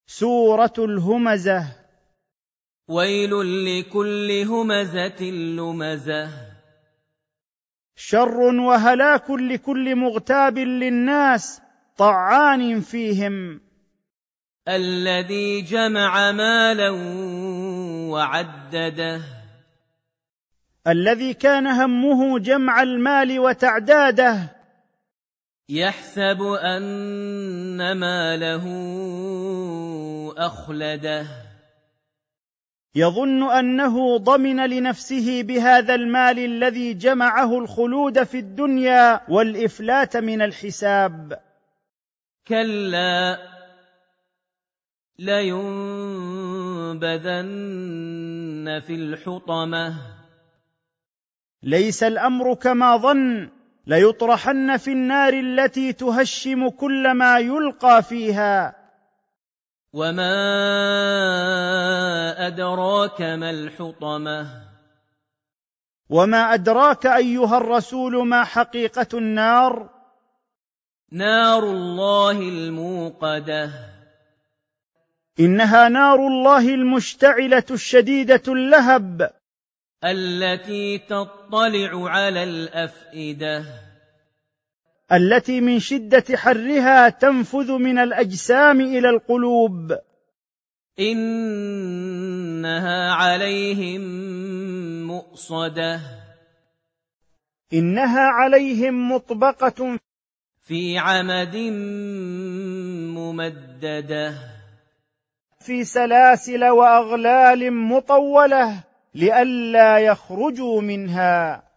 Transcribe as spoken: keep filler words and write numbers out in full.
سورة الهمزة. ويل لكل همزة لمزة. شر وهلاك لكل مغتاب للناس طعان فيهم. الذي جمع مالا وعدده. الذي كان همه جمع المال وتعداده. يحسب أن ماله أخلده. يظن أنه ضمن لنفسه بهذا المال الذي جمعه الخلود في الدنيا والإفلات من الحساب. كلا لينبذن في الحطمة. ليس الأمر كما ظن، ليطرحن في النار التي تهشم كل ما يلقى فيها. وما أدراك ما الحطمة. وما أدراك أيها الرسول ما حقيقة النار؟ نار الله الموقدة. إنها نار الله المشتعلة الشديدة اللهب، التي تطلع على الأفئدة. التي من شدة حرها تنفذ من الأجسام إلى القلوب. إنها عليهم مؤصدة. إنها عليهم مطبقة في عمد ممددة. في سلاسل وأغلال مطولة لئلا يخرجوا منها.